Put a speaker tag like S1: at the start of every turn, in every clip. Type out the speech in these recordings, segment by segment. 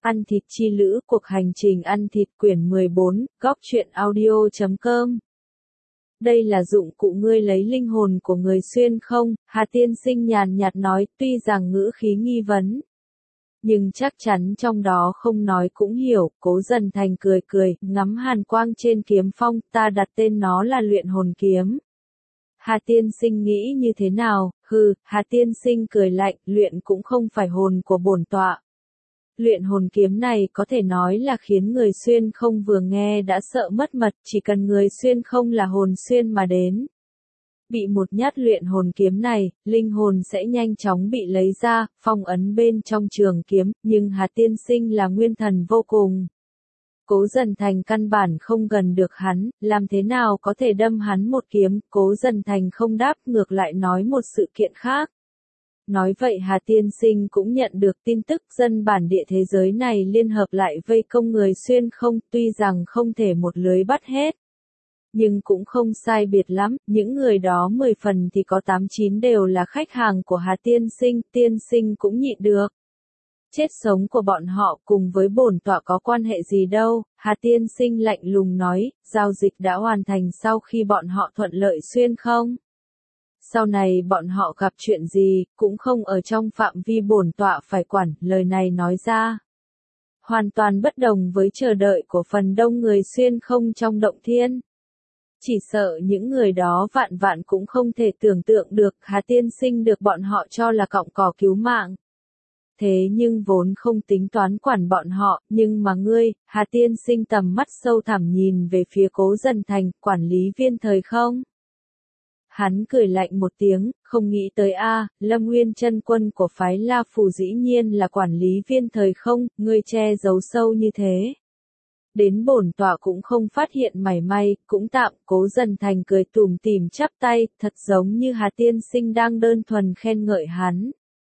S1: Ăn thịt chi lữ, cuộc hành trình ăn thịt quyển 14, góc truyện audio.com. Đây là dụng cụ ngươi lấy linh hồn của người xuyên không? Hà tiên sinh nhàn nhạt nói, tuy rằng ngữ khí nghi vấn, nhưng chắc chắn trong đó không nói cũng hiểu. Cố Dần Thành cười cười, ngắm hàn quang trên kiếm phong, ta đặt tên nó là luyện hồn kiếm. Hà tiên sinh nghĩ như thế nào? Hừ, Hà tiên sinh cười lạnh, luyện cũng không phải hồn của bổn tọa. Luyện hồn kiếm này có thể nói là khiến người xuyên không vừa nghe đã sợ mất mật, chỉ cần người xuyên không là hồn xuyên mà đến. Bị một nhát luyện hồn kiếm này, linh hồn sẽ nhanh chóng bị lấy ra, phong ấn bên trong trường kiếm, nhưng Hà tiên sinh là nguyên thần vô cùng. Cố Dần Thành căn bản không gần được hắn, làm thế nào có thể đâm hắn một kiếm? Cố Dần Thành không đáp, ngược lại nói một sự kiện khác. Nói vậy Hà tiên sinh cũng nhận được tin tức dân bản địa thế giới này liên hợp lại vây công người xuyên không, tuy rằng không thể một lưới bắt hết. Nhưng cũng không sai biệt lắm, những người đó 10 phần thì có 8-9 đều là khách hàng của Hà tiên sinh cũng nhịn được. Chết sống của bọn họ cùng với bổn tọa có quan hệ gì đâu? Hà tiên sinh lạnh lùng nói, giao dịch đã hoàn thành sau khi bọn họ thuận lợi xuyên không? Sau này bọn họ gặp chuyện gì, cũng không ở trong phạm vi bổn tọa phải quản, lời này nói ra. Hoàn toàn bất đồng với chờ đợi của phần đông người xuyên không trong động thiên. Chỉ sợ những người đó vạn vạn cũng không thể tưởng tượng được Hà tiên sinh được bọn họ cho là cọng cỏ cứu mạng. Thế nhưng vốn không tính toán quản bọn họ, nhưng mà ngươi, Hà tiên sinh tầm mắt sâu thẳm nhìn về phía Cố Dần Thành, quản lý viên thời không? Hắn cười lạnh một tiếng, không nghĩ tới Lâm Nguyên chân quân của phái La Phù dĩ nhiên là quản lý viên thời không, ngươi che giấu sâu như thế. Đến bổn tọa cũng không phát hiện mảy may, cũng tạm. Cố Dần Thành cười tủm tỉm chắp tay, thật giống như Hà tiên sinh đang đơn thuần khen ngợi hắn.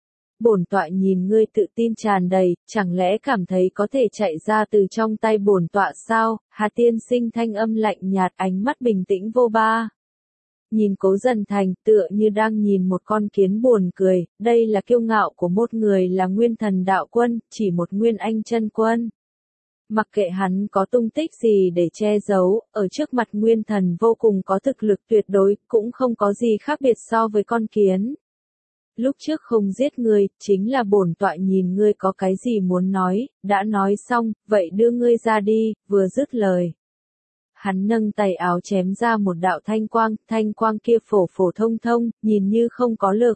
S1: Bổn tọa nhìn ngươi tự tin tràn đầy, chẳng lẽ cảm thấy có thể chạy ra từ trong tay bổn tọa sao? Hà tiên sinh thanh âm lạnh nhạt, ánh mắt bình tĩnh vô ba. Nhìn Cố Dần Thành tựa như đang nhìn một con kiến buồn cười, đây là kiêu ngạo của một người là nguyên thần đạo quân, chỉ một nguyên anh chân quân. Mặc kệ hắn có tung tích gì để che giấu, ở trước mặt nguyên thần vô cùng có thực lực tuyệt đối, cũng không có gì khác biệt so với con kiến. Lúc trước không giết ngươi, chính là bổn tọa nhìn ngươi có cái gì muốn nói, đã nói xong, vậy đưa ngươi ra đi, vừa dứt lời. Hắn nâng tay áo chém ra một đạo thanh quang kia phổ phổ thông thông, nhìn như không có lực.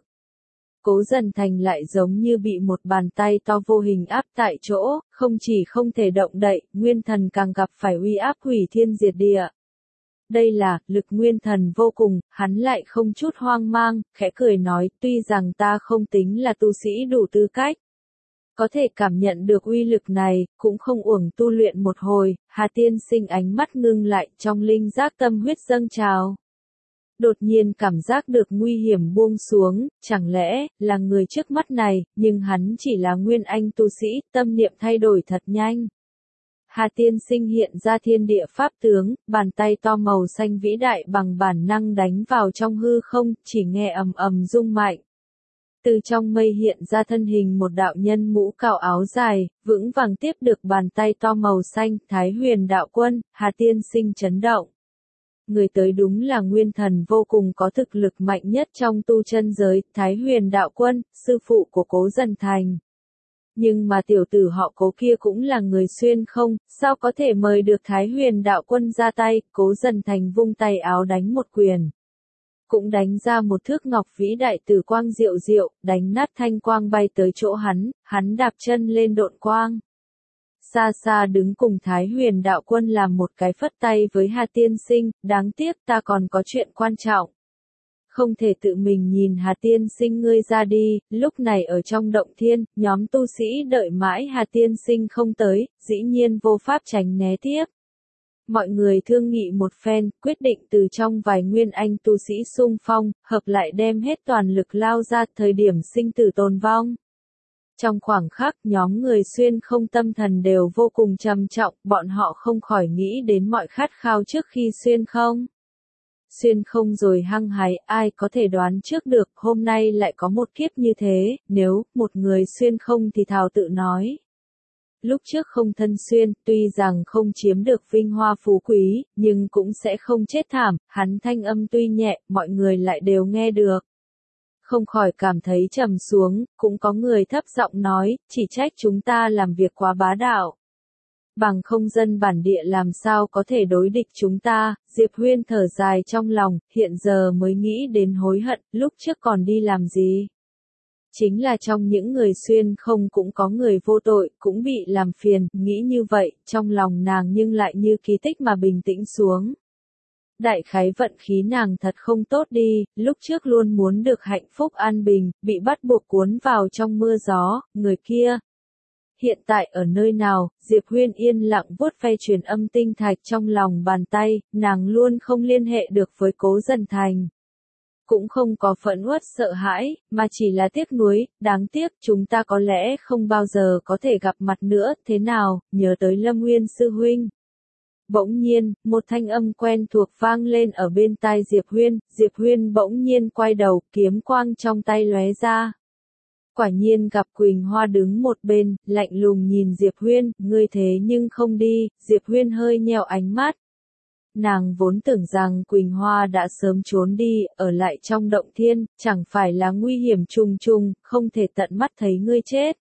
S1: Cố Dần Thành lại giống như bị một bàn tay to vô hình áp tại chỗ, không chỉ không thể động đậy, nguyên thần càng gặp phải uy áp hủy thiên diệt địa. Đây là lực nguyên thần vô cùng, hắn lại không chút hoang mang, khẽ cười nói, tuy rằng ta không tính là tu sĩ đủ tư cách. Có thể cảm nhận được uy lực này, cũng không uổng tu luyện một hồi. Hà tiên sinh ánh mắt ngưng lại, trong linh giác tâm huyết dâng trào. Đột nhiên cảm giác được nguy hiểm buông xuống, chẳng lẽ là người trước mắt này, nhưng hắn chỉ là nguyên anh tu sĩ, tâm niệm thay đổi thật nhanh. Hà tiên sinh hiện ra thiên địa pháp tướng, bàn tay to màu xanh vĩ đại bằng bản năng đánh vào trong hư không, chỉ nghe ầm ầm rung mạnh. Từ trong mây hiện ra thân hình một đạo nhân mũ cạo áo dài, vững vàng tiếp được bàn tay to màu xanh, Thái Huyền đạo quân. Hà tiên sinh chấn động. Người tới đúng là nguyên thần vô cùng có thực lực mạnh nhất trong tu chân giới, Thái Huyền đạo quân, sư phụ của Cố Dần Thành. Nhưng mà tiểu tử họ Cố kia cũng là người xuyên không, sao có thể mời được Thái Huyền đạo quân ra tay? Cố Dần Thành vung tay áo đánh một quyền. Cũng đánh ra một thước ngọc vĩ đại tử quang diệu diệu, đánh nát thanh quang bay tới chỗ hắn đạp chân lên độn quang. Xa xa đứng cùng Thái Huyền đạo quân làm một cái phất tay với Hà tiên sinh, đáng tiếc ta còn có chuyện quan trọng. Không thể tự mình nhìn Hà tiên sinh ngươi ra đi. Lúc này ở trong động thiên, nhóm tu sĩ đợi mãi Hà tiên sinh không tới, dĩ nhiên vô pháp tránh né tiếp. Mọi người thương nghị một phen, quyết định từ trong vài nguyên anh tu sĩ xung phong, hợp lại đem hết toàn lực lao ra thời điểm sinh tử tồn vong. Trong khoảng khắc, nhóm người xuyên không tâm thần đều vô cùng trầm trọng, bọn họ không khỏi nghĩ đến mọi khát khao trước khi xuyên không. Xuyên không rồi hăng hái, ai có thể đoán trước được, hôm nay lại có một kiếp như thế, nếu một người xuyên không thì thào tự nói. lúc trước không thân xuyên, tuy rằng không chiếm được vinh hoa phú quý, nhưng cũng sẽ không chết thảm, hắn thanh âm tuy nhẹ, mọi người lại đều nghe được. Không khỏi cảm thấy trầm xuống, cũng có người thấp giọng nói, chỉ trách chúng ta làm việc quá bá đạo. Bằng không dân bản địa làm sao có thể đối địch chúng ta, Diệp Huyên thở dài trong lòng, hiện giờ mới nghĩ đến hối hận, lúc trước còn đi làm gì. Chính là trong những người xuyên không cũng có người vô tội, cũng bị làm phiền, nghĩ như vậy, trong lòng nàng nhưng lại như kỳ tích mà bình tĩnh xuống. Đại khái vận khí nàng thật không tốt đi, lúc trước luôn muốn được hạnh phúc an bình, bị bắt buộc cuốn vào trong mưa gió, người kia. Hiện tại ở nơi nào, Diệp Huyên yên lặng vuốt ve truyền âm tinh thạch trong lòng bàn tay, nàng luôn không liên hệ được với Cố Dần Thành. Cũng không có phẫn uất sợ hãi, mà chỉ là tiếc nuối, đáng tiếc chúng ta có lẽ không bao giờ có thể gặp mặt nữa, thế nào, nhớ tới Lâm Nguyên sư huynh. Bỗng nhiên, một thanh âm quen thuộc vang lên ở bên tai Diệp Huyên bỗng nhiên quay đầu, kiếm quang trong tay lóe ra. Quả nhiên gặp Quỳnh Hoa đứng một bên, lạnh lùng nhìn Diệp Huyên, ngươi thế nhưng không đi, Diệp Huyên hơi nheo ánh mắt. Nàng vốn tưởng rằng Quỳnh Hoa đã sớm trốn đi, ở lại trong động thiên, chẳng phải là nguy hiểm trùng trùng, không thể tận mắt thấy ngươi chết.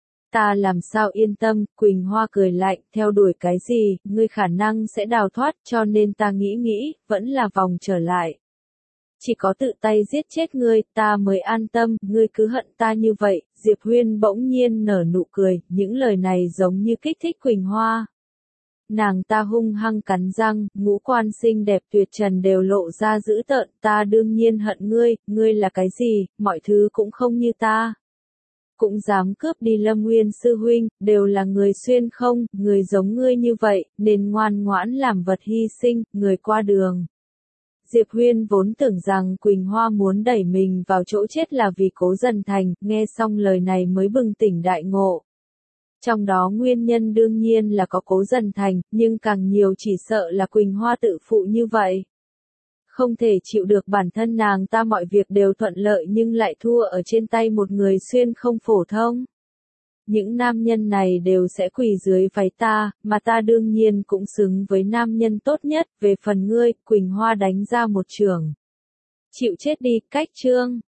S1: Ta làm sao yên tâm, Quỳnh Hoa cười lạnh, theo đuổi cái gì, ngươi khả năng sẽ đào thoát, cho nên ta nghĩ, vẫn là vòng trở lại. Chỉ có tự tay giết chết ngươi, ta mới an tâm, ngươi cứ hận ta như vậy, Diệp Huyên bỗng nhiên nở nụ cười, những lời này giống như kích thích Quỳnh Hoa. Nàng ta hung hăng cắn răng, ngũ quan xinh đẹp tuyệt trần đều lộ ra dữ tợn, ta đương nhiên hận ngươi, ngươi là cái gì, mọi thứ cũng không như ta. Cũng dám cướp đi Lâm Nguyên sư huynh, đều là người xuyên không, người giống ngươi như vậy, nên ngoan ngoãn làm vật hy sinh, người qua đường. Diệp Huyên vốn tưởng rằng Quỳnh Hoa muốn đẩy mình vào chỗ chết là vì Cố Dần Thành, nghe xong lời này mới bừng tỉnh đại ngộ. Trong đó nguyên nhân đương nhiên là có Cố Dần Thành, nhưng càng nhiều chỉ sợ là Quỳnh Hoa tự phụ như vậy. Không thể chịu được bản thân nàng ta mọi việc đều thuận lợi nhưng lại thua ở trên tay một người xuyên không phổ thông. Những nam nhân này đều sẽ quỳ dưới váy ta, mà ta đương nhiên cũng xứng với nam nhân tốt nhất, về phần ngươi, Quỳnh Hoa đánh ra một chưởng. Chịu chết đi, cách chương.